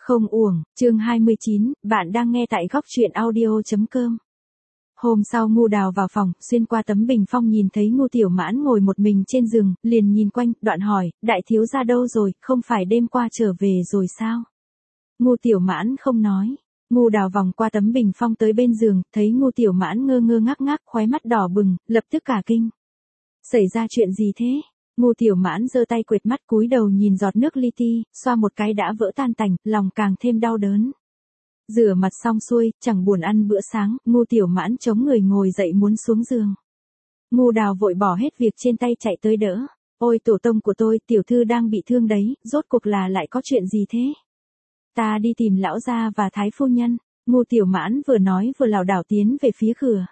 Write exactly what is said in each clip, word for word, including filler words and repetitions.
Không uổng, chương hai mươi chín, bạn đang nghe tại góc truyện audio chấm com. Hôm sau Ngô Đào vào phòng, xuyên qua tấm bình phong nhìn thấy Ngô Tiểu Mãn ngồi một mình trên giường, liền nhìn quanh, đoạn hỏi, đại thiếu gia đâu rồi, không phải đêm qua trở về rồi sao? Ngô Tiểu Mãn không nói. Ngô Đào vòng qua tấm bình phong tới bên giường, thấy Ngô Tiểu Mãn ngơ ngơ ngác ngác, khóe mắt đỏ bừng, lập tức cả kinh. Xảy ra chuyện gì thế? Ngô Tiểu Mãn giơ tay quệt mắt cúi đầu nhìn giọt nước li ti, xoa một cái đã vỡ tan tành, lòng càng thêm đau đớn. Rửa mặt xong xuôi, chẳng buồn ăn bữa sáng, Ngô Tiểu Mãn chống người ngồi dậy muốn xuống giường. Ngô Đào vội bỏ hết việc trên tay chạy tới đỡ. Ôi tổ tông của tôi, tiểu thư đang bị thương đấy, rốt cuộc là lại có chuyện gì thế? Ta đi tìm lão gia và thái phu nhân. Ngô Tiểu Mãn vừa nói vừa lảo đảo tiến về phía cửa.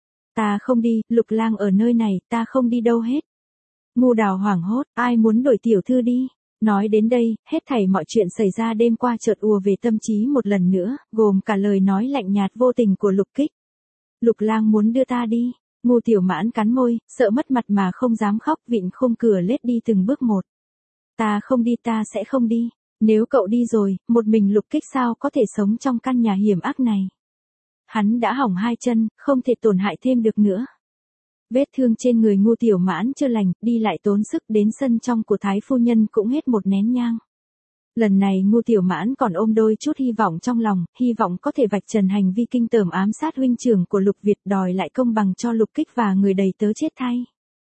Ta không đi, Lục Lang ở nơi này, ta không đi đâu hết. Ngô Đào hoảng hốt, ai muốn đổi tiểu thư đi? Nói đến đây, hết thảy mọi chuyện xảy ra đêm qua chợt ùa về tâm trí một lần nữa, gồm cả lời nói lạnh nhạt vô tình của Lục Kích. Lục Lang muốn đưa ta đi. Ngô Tiểu Mãn cắn môi, sợ mất mặt mà không dám khóc, vịn khung cửa lết đi từng bước một. Ta không đi, ta sẽ không đi. Nếu cậu đi rồi, một mình Lục Kích sao có thể sống trong căn nhà hiểm ác này? Hắn đã hỏng hai chân, không thể tổn hại thêm được nữa. Vết thương trên người Ngô Tiểu Mãn chưa lành, đi lại tốn sức, đến sân trong của thái phu nhân cũng hết một nén nhang. Lần này Ngô Tiểu Mãn còn ôm đôi chút hy vọng trong lòng, hy vọng có thể vạch trần hành vi kinh tởm ám sát huynh trưởng của Lục Việt, đòi lại công bằng cho Lục Kích và người đầy tớ chết thay.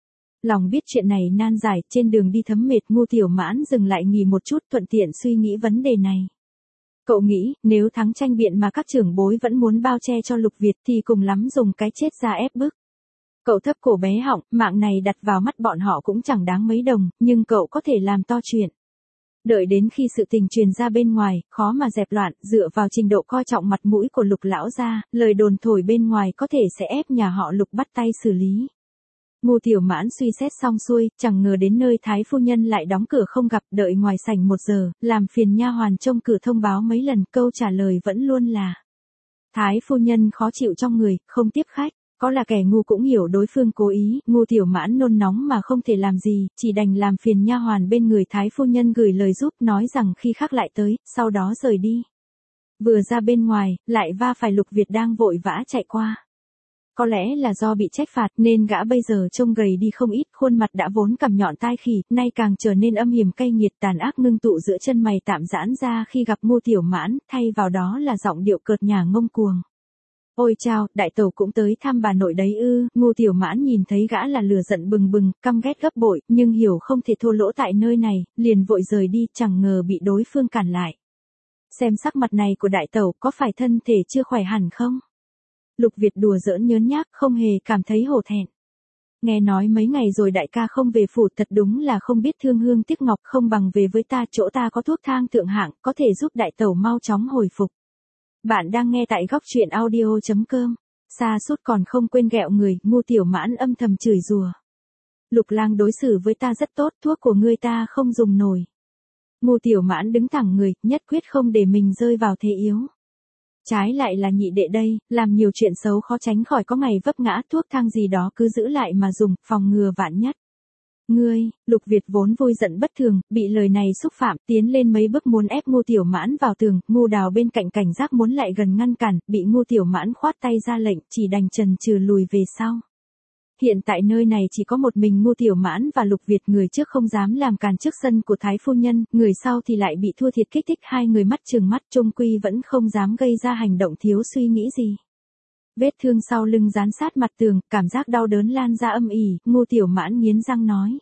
Lòng biết chuyện này nan giải, trên đường đi thấm mệt, Ngô Tiểu Mãn dừng lại nghỉ một chút, thuận tiện suy nghĩ vấn đề này. Cậu nghĩ, nếu thắng tranh biện mà các trưởng bối vẫn muốn bao che cho Lục Việt thì cùng lắm dùng cái chết ra ép bức. Cậu thấp cổ bé họng, mạng này đặt vào mắt bọn họ cũng chẳng đáng mấy đồng, nhưng cậu có thể làm to chuyện. Đợi đến khi sự tình truyền ra bên ngoài, khó mà dẹp loạn, dựa vào trình độ coi trọng mặt mũi của Lục lão gia, lời đồn thổi bên ngoài có thể sẽ ép nhà họ Lục bắt tay xử lý. Ngô Tiểu Mãn suy xét xong xuôi, chẳng ngờ đến nơi thái phu nhân lại đóng cửa không gặp, đợi ngoài sảnh một giờ, làm phiền nha hoàn trông cửa thông báo mấy lần, câu trả lời vẫn luôn là thái phu nhân khó chịu trong người, không tiếp khách. Có là kẻ ngu cũng hiểu đối phương cố ý, Ngô Tiểu Mãn nôn nóng mà không thể làm gì, chỉ đành làm phiền nha hoàn bên người thái phu nhân gửi lời giúp, nói rằng khi khác lại tới, sau đó rời đi. Vừa ra bên ngoài, lại va phải Lục Việt đang vội vã chạy qua. Có lẽ là do bị trách phạt nên gã bây giờ trông gầy đi không ít, khuôn mặt đã vốn cằm nhọn tai khỉ, nay càng trở nên âm hiểm cay nghiệt, tàn ác ngưng tụ giữa chân mày tạm giãn ra khi gặp Ngô Tiểu Mãn, thay vào đó là giọng điệu cợt nhả ngông cuồng. Ôi chao, đại tẩu cũng tới thăm bà nội đấy ư? Ngô Tiểu Mãn nhìn thấy gã là lửa giận bừng bừng, căm ghét gấp bội, nhưng hiểu không thể thô lỗ tại nơi này, liền vội rời đi, chẳng ngờ bị đối phương cản lại. Xem sắc mặt này của đại tẩu, có phải thân thể chưa khỏe hẳn không? Lục Việt đùa giỡn nhớn nhác, không hề cảm thấy hổ thẹn. Nghe nói mấy ngày rồi đại ca không về phủ, thật đúng là không biết thương hương tiếc ngọc, không bằng về với ta, chỗ ta có thuốc thang thượng hạng, có thể giúp đại tẩu mau chóng hồi phục. Bạn đang nghe tại góc truyện audio chấm com. Sa sút còn không quên ghẹo người, Ngô Tiểu Mãn âm thầm chửi rủa. Lục Lang đối xử với ta rất tốt, thuốc của ngươi ta không dùng nổi. Ngô Tiểu Mãn đứng thẳng người, nhất quyết không để mình rơi vào thế yếu. Trái lại là nhị đệ đây, làm nhiều chuyện xấu khó tránh khỏi có ngày vấp ngã, thuốc thang gì đó cứ giữ lại mà dùng, phòng ngừa vạn nhất. Ngươi, Lục Việt vốn vui giận bất thường, bị lời này xúc phạm, tiến lên mấy bước muốn ép Ngô Tiểu Mãn vào tường, Ngô Đào bên cạnh cảnh giác muốn lại gần ngăn cản, bị Ngô Tiểu Mãn khoát tay ra lệnh, chỉ đành chần chừ lùi về sau. Hiện tại nơi này chỉ có một mình Ngô Tiểu Mãn và Lục Việt, người trước không dám làm càn trước sân của thái phu nhân, người sau thì lại bị thua thiệt kích thích, hai người mắt trừng mắt, chung quy vẫn không dám gây ra hành động thiếu suy nghĩ gì. Vết thương sau lưng dán sát mặt tường, cảm giác đau đớn lan ra âm ỉ, Ngô Tiểu Mãn nghiến răng nói.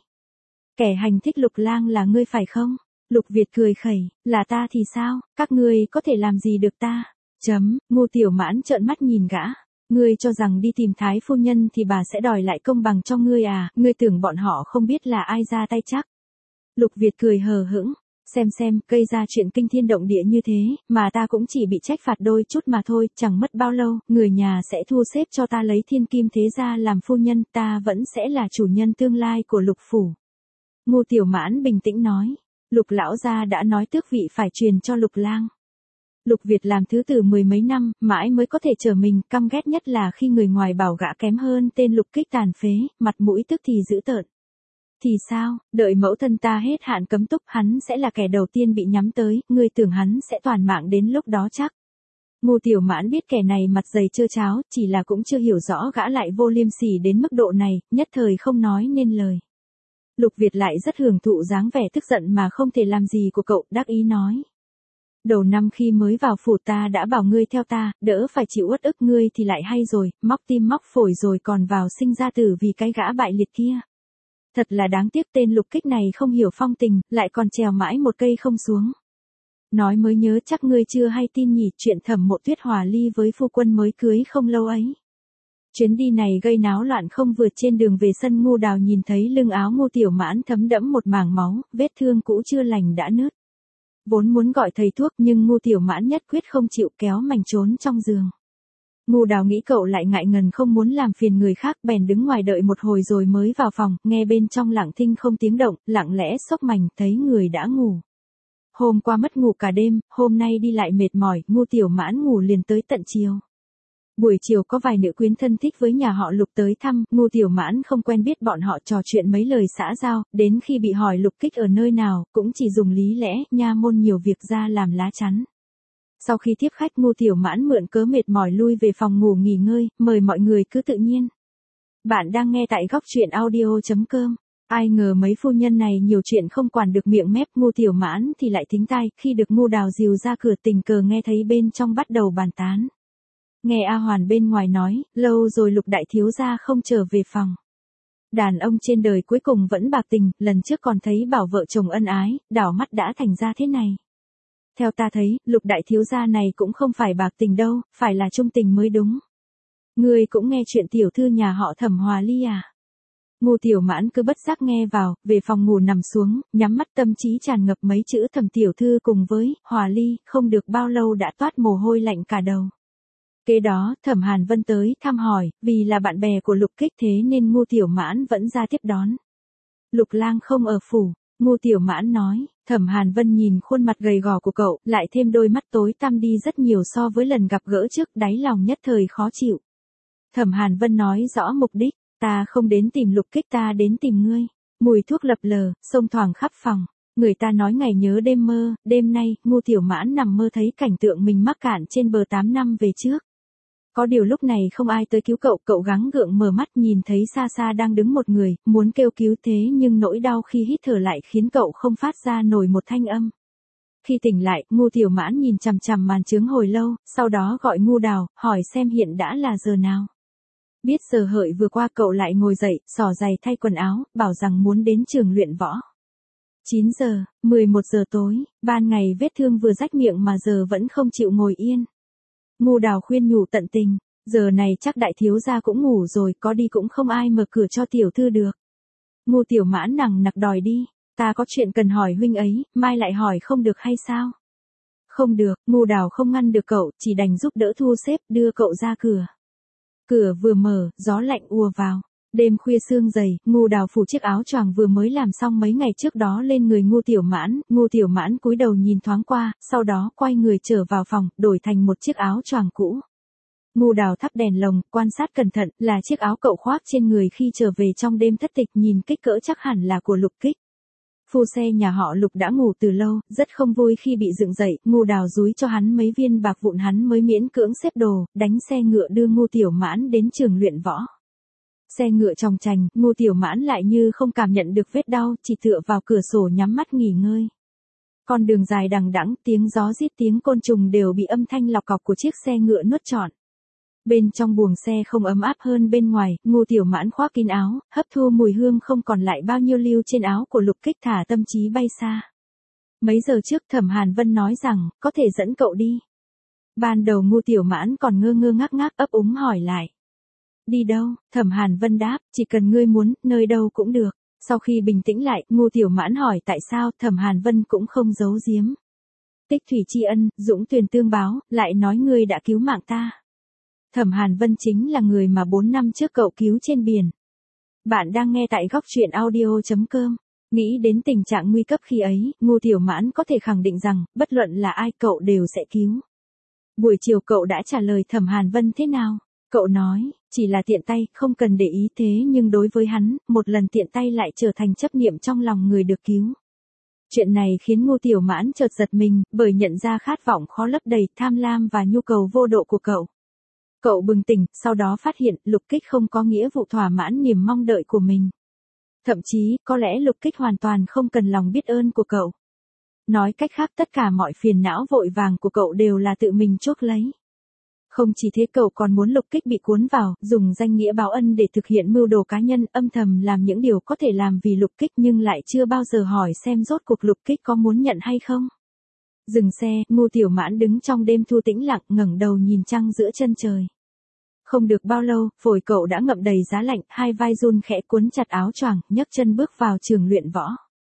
Kẻ hành thích Lục Lang là ngươi phải không? Lục Việt cười khẩy, là ta thì sao, các ngươi có thể làm gì được ta? Chấm, Ngô Tiểu Mãn trợn mắt nhìn gã. Ngươi cho rằng đi tìm thái phu nhân thì bà sẽ đòi lại công bằng cho ngươi à, ngươi tưởng bọn họ không biết là ai ra tay chắc. Lục Việt cười hờ hững. Xem xem, gây ra chuyện kinh thiên động địa như thế, mà ta cũng chỉ bị trách phạt đôi chút mà thôi, chẳng mất bao lâu, người nhà sẽ thu xếp cho ta lấy thiên kim thế gia làm phu nhân, ta vẫn sẽ là chủ nhân tương lai của Lục phủ. Ngô Tiểu Mãn bình tĩnh nói, Lục lão gia đã nói tước vị phải truyền cho Lục Lang. Lục Việt làm thứ tử mười mấy năm, mãi mới có thể trở mình, căm ghét nhất là khi người ngoài bảo gã kém hơn tên Lục Kích tàn phế, mặt mũi tức thì dữ tợn. Thì sao, đợi mẫu thân ta hết hạn cấm túc hắn sẽ là kẻ đầu tiên bị nhắm tới, ngươi tưởng hắn sẽ toàn mạng đến lúc đó chắc. Ngô Tiểu Mãn biết kẻ này mặt dày trơ cháo, chỉ là cũng chưa hiểu rõ gã lại vô liêm sỉ đến mức độ này, nhất thời không nói nên lời. Lục Việt lại rất hưởng thụ dáng vẻ tức giận mà không thể làm gì của cậu, đắc ý nói. Đầu năm khi mới vào phủ ta đã bảo ngươi theo ta, đỡ phải chịu uất ức, ngươi thì lại hay rồi, móc tim móc phổi rồi còn vào sinh ra tử vì cái gã bại liệt kia. Thật là đáng tiếc tên Lục Kích này không hiểu phong tình, lại còn trèo mãi một cây không xuống. Nói mới nhớ chắc ngươi chưa hay tin nhỉ, chuyện Thẩm Mộ Tuyết hòa ly với phu quân mới cưới không lâu ấy. Chuyến đi này gây náo loạn không vừa, trên đường về sân Ngô Đào nhìn thấy lưng áo Ngô Tiểu Mãn thấm đẫm một mảng máu, vết thương cũ chưa lành đã nứt. Vốn muốn gọi thầy thuốc nhưng Ngô Tiểu Mãn nhất quyết không chịu, kéo mảnh trốn trong giường. Ngô Đào nghĩ cậu lại ngại ngần không muốn làm phiền người khác, bèn đứng ngoài đợi một hồi rồi mới vào phòng, nghe bên trong lặng thinh không tiếng động, lặng lẽ xốc mảnh, thấy người đã ngủ. Hôm qua mất ngủ cả đêm, hôm nay đi lại mệt mỏi, Ngô Tiểu Mãn ngủ liền tới tận chiều. Buổi chiều có vài nữ quyến thân thích với nhà họ Lục tới thăm, Ngô Tiểu Mãn không quen biết bọn họ, trò chuyện mấy lời xã giao, đến khi bị hỏi Lục Kích ở nơi nào, cũng chỉ dùng lý lẽ, nha môn nhiều việc ra làm lá chắn. Sau khi tiếp khách, Ngô Tiểu Mãn mượn cớ mệt mỏi lui về phòng ngủ nghỉ ngơi, mời mọi người cứ tự nhiên. Bạn đang nghe tại góc truyện audio chấm com. Ai ngờ mấy phu nhân này nhiều chuyện không quản được miệng mép, Ngô Tiểu Mãn thì lại thính tai, khi được Ngô Đào dìu ra cửa tình cờ nghe thấy bên trong bắt đầu bàn tán. Nghe A Hoàn bên ngoài nói, lâu rồi Lục đại thiếu gia không trở về phòng. Đàn ông trên đời cuối cùng vẫn bạc tình, lần trước còn thấy bảo vợ chồng ân ái, đảo mắt đã thành ra thế này. Theo ta thấy, Lục đại thiếu gia này cũng không phải bạc tình đâu, phải là trung tình mới đúng. Ngươi cũng nghe chuyện tiểu thư nhà họ Thẩm hòa ly à? Ngô Tiểu Mãn cứ bất giác nghe vào, về phòng ngủ nằm xuống, nhắm mắt tâm trí tràn ngập mấy chữ Thẩm tiểu thư cùng với hòa ly, không được bao lâu đã toát mồ hôi lạnh cả đầu. Kế đó, Thẩm Hàn Vân tới thăm hỏi, vì là bạn bè của Lục Kích thế nên Ngô Tiểu Mãn vẫn ra tiếp đón. Lục lang không ở phủ, Ngô Tiểu Mãn nói. Thẩm Hàn Vân nhìn khuôn mặt gầy gò của cậu, lại thêm đôi mắt tối tăm đi rất nhiều so với lần gặp gỡ trước, đáy lòng nhất thời khó chịu. Thẩm Hàn Vân nói rõ mục đích, ta không đến tìm Lục Kích, ta đến tìm ngươi. Mùi thuốc lập lờ, xông thoảng khắp phòng. Người ta nói ngày nhớ đêm mơ, đêm nay, Ngô Tiểu Mãn nằm mơ thấy cảnh tượng mình mắc cạn trên bờ tám năm về trước. Có điều lúc này không ai tới cứu cậu, cậu gắng gượng mở mắt nhìn thấy xa xa đang đứng một người, muốn kêu cứu thế nhưng nỗi đau khi hít thở lại khiến cậu không phát ra nổi một thanh âm. Khi tỉnh lại, Ngô Tiểu Mãn nhìn chằm chằm màn chướng hồi lâu, sau đó gọi Ngô Đào, hỏi xem hiện đã là giờ nào. Biết giờ hợi vừa qua cậu lại ngồi dậy, xỏ giày thay quần áo, bảo rằng muốn đến trường luyện võ. chín giờ, mười một giờ tối, ban ngày vết thương vừa rách miệng mà giờ vẫn không chịu ngồi yên. Ngô Đào khuyên nhủ tận tình, giờ này chắc đại thiếu gia cũng ngủ rồi, có đi cũng không ai mở cửa cho tiểu thư được. Ngô Tiểu Mãn nằng nặc đòi đi, ta có chuyện cần hỏi huynh ấy, mai lại hỏi không được hay sao? Không được, Ngô Đào không ngăn được cậu, chỉ đành giúp đỡ thu xếp, đưa cậu ra cửa. Cửa vừa mở, gió lạnh ùa vào. Đêm khuya sương dày, Ngô Đào phủ chiếc áo choàng vừa mới làm xong mấy ngày trước đó lên người Ngô Tiểu Mãn, Ngô Tiểu Mãn cúi đầu nhìn thoáng qua, sau đó quay người trở vào phòng, đổi thành một chiếc áo choàng cũ. Ngô Đào thắp đèn lồng, quan sát cẩn thận, là chiếc áo cậu khoác trên người khi trở về trong đêm thất tịch, nhìn kích cỡ chắc hẳn là của Lục Kích. Phu xe nhà họ Lục đã ngủ từ lâu, rất không vui khi bị dựng dậy, Ngô Đào dúi cho hắn mấy viên bạc vụn, hắn mới miễn cưỡng xếp đồ, đánh xe ngựa đưa Ngô Tiểu Mãn đến trường luyện võ. Xe ngựa chòng chành, Ngô Tiểu Mãn lại như không cảm nhận được vết đau, chỉ tựa vào cửa sổ nhắm mắt nghỉ ngơi. Con đường dài đằng đẵng, tiếng gió rít, tiếng côn trùng đều bị âm thanh lọc cọc của chiếc xe ngựa nuốt trọn. Bên trong buồng xe không ấm áp hơn bên ngoài, Ngô Tiểu Mãn khoác kín áo, hấp thu mùi hương không còn lại bao nhiêu lưu trên áo của Lục Kích, thả tâm trí bay xa. Mấy giờ trước Thẩm Hàn Vân nói rằng, có thể dẫn cậu đi. Ban đầu Ngô Tiểu Mãn còn ngơ ngơ ngác ngác ấp úng hỏi lại. Đi đâu? Thẩm Hàn Vân đáp, chỉ cần ngươi muốn, nơi đâu cũng được. Sau khi bình tĩnh lại, Ngô Tiểu Mãn hỏi tại sao, Thẩm Hàn Vân cũng không giấu giếm. Tích thủy tri ân, dũng tuyền tương báo, lại nói ngươi đã cứu mạng ta. Thẩm Hàn Vân chính là người mà bốn năm trước cậu cứu trên biển. Bạn đang nghe tại góc truyện audio chấm com. Nghĩ đến tình trạng nguy cấp khi ấy, Ngô Tiểu Mãn có thể khẳng định rằng, bất luận là ai cậu đều sẽ cứu. Buổi chiều cậu đã trả lời Thẩm Hàn Vân thế nào? Cậu nói, chỉ là tiện tay, không cần để ý thế nhưng đối với hắn, một lần tiện tay lại trở thành chấp niệm trong lòng người được cứu. Chuyện này khiến Ngô Tiểu Mãn chợt giật mình, bởi nhận ra khát vọng khó lấp đầy, tham lam và nhu cầu vô độ của cậu. Cậu bừng tỉnh, sau đó phát hiện Lục Kích không có nghĩa vụ thỏa mãn niềm mong đợi của mình. Thậm chí, có lẽ Lục Kích hoàn toàn không cần lòng biết ơn của cậu. Nói cách khác tất cả mọi phiền não vội vàng của cậu đều là tự mình chuốc lấy. Không chỉ thế cậu còn muốn Lục Kích bị cuốn vào, dùng danh nghĩa báo ân để thực hiện mưu đồ cá nhân, âm thầm làm những điều có thể làm vì Lục Kích nhưng lại chưa bao giờ hỏi xem rốt cuộc Lục Kích có muốn nhận hay không. Dừng xe, Ngô Tiểu Mãn đứng trong đêm thu tĩnh lặng, ngẩng đầu nhìn trăng giữa chân trời. Không được bao lâu, phổi cậu đã ngậm đầy giá lạnh, hai vai run khẽ cuốn chặt áo choàng, nhấc chân bước vào trường luyện võ.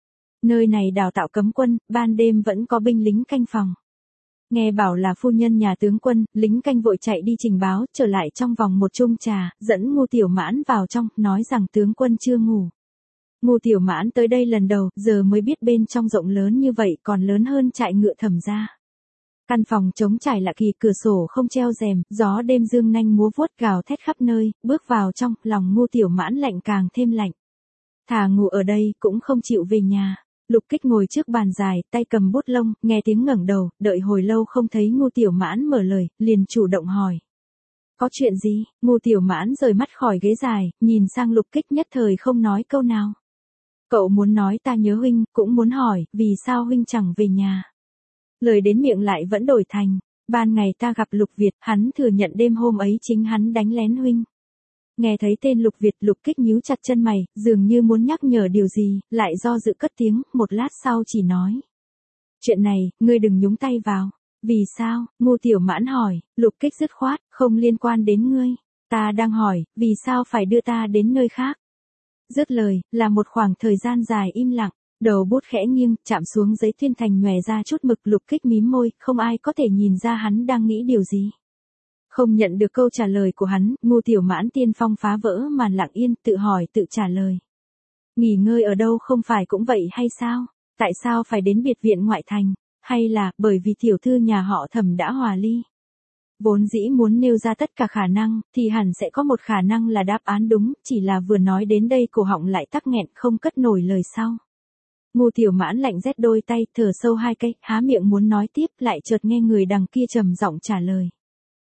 Nơi này đào tạo cấm quân, ban đêm vẫn có binh lính canh phòng. Nghe bảo là phu nhân nhà tướng quân, lính canh vội chạy đi trình báo, trở lại trong vòng một chung trà, dẫn Ngô Tiểu Mãn vào trong, nói rằng tướng quân chưa ngủ. Ngô Tiểu Mãn tới đây lần đầu, giờ mới biết bên trong rộng lớn như vậy, còn lớn hơn trại ngựa Thẩm gia. Căn phòng trống trải lạ kỳ, cửa sổ không treo rèm, gió đêm dương nanh múa vuốt gào thét khắp nơi, bước vào trong, lòng Ngô Tiểu Mãn lạnh càng thêm lạnh. Thà ngủ ở đây, cũng không chịu về nhà. Lục Kích ngồi trước bàn dài, tay cầm bút lông, nghe tiếng ngẩng đầu, đợi hồi lâu không thấy Ngô Tiểu Mãn mở lời, liền chủ động hỏi. Có chuyện gì? Ngô Tiểu Mãn rời mắt khỏi ghế dài, nhìn sang Lục Kích nhất thời không nói câu nào. Cậu muốn nói ta nhớ huynh, cũng muốn hỏi, vì sao huynh chẳng về nhà? Lời đến miệng lại vẫn đổi thành, ban ngày ta gặp Lục Việt, hắn thừa nhận đêm hôm ấy chính hắn đánh lén huynh. Nghe thấy tên Lục Việt, Lục Kích nhíu chặt chân mày, dường như muốn nhắc nhở điều gì, lại do dự cất tiếng, một lát sau chỉ nói. Chuyện này, ngươi đừng nhúng tay vào. Vì sao? Ngô Tiểu Mãn hỏi. Lục Kích dứt khoát, không liên quan đến ngươi. Ta đang hỏi, vì sao phải đưa ta đến nơi khác? Dứt lời, là một khoảng thời gian dài im lặng, đầu bút khẽ nghiêng, chạm xuống giấy tuyên thành nhòe ra chút mực. Lục Kích mím môi, không ai có thể nhìn ra hắn đang nghĩ điều gì. Không nhận được câu trả lời của hắn, Ngô Tiểu Mãn tiên phong phá vỡ màn lặng yên, tự hỏi tự trả lời. Nghỉ ngơi ở đâu không phải cũng vậy hay sao? Tại sao phải đến biệt viện ngoại thành? Hay là, bởi vì tiểu thư nhà họ Thẩm đã hòa ly? Vốn dĩ muốn nêu ra tất cả khả năng, thì hẳn sẽ có một khả năng là đáp án đúng, chỉ là vừa nói đến đây cổ họng lại tắc nghẹn không cất nổi lời sau. Ngô Tiểu Mãn lạnh rét đôi tay, thở sâu hai cái, há miệng muốn nói tiếp, lại chợt nghe người đằng kia trầm giọng trả lời.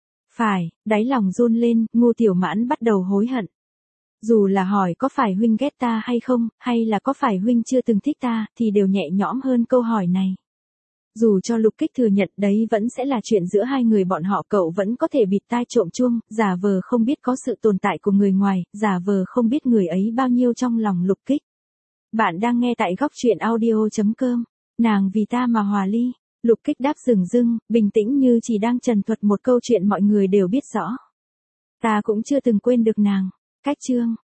Phải, đáy lòng run lên, Ngô Tiểu Mãn bắt đầu hối hận. Dù là hỏi có phải huynh ghét ta hay không, hay là có phải huynh chưa từng thích ta, thì đều nhẹ nhõm hơn câu hỏi này. Dù cho Lục Kích thừa nhận đấy vẫn sẽ là chuyện giữa hai người bọn họ, cậu vẫn có thể bịt tai trộm chuông, giả vờ không biết có sự tồn tại của người ngoài, giả vờ không biết người ấy bao nhiêu trong lòng Lục Kích. Bạn đang nghe tại góc truyện audio chấm com. Nàng vì ta mà hòa ly. Lục Kích đáp dửng dưng, bình tĩnh như chỉ đang trần thuật một câu chuyện mọi người đều biết rõ. Ta cũng chưa từng quên được nàng. Cách chương.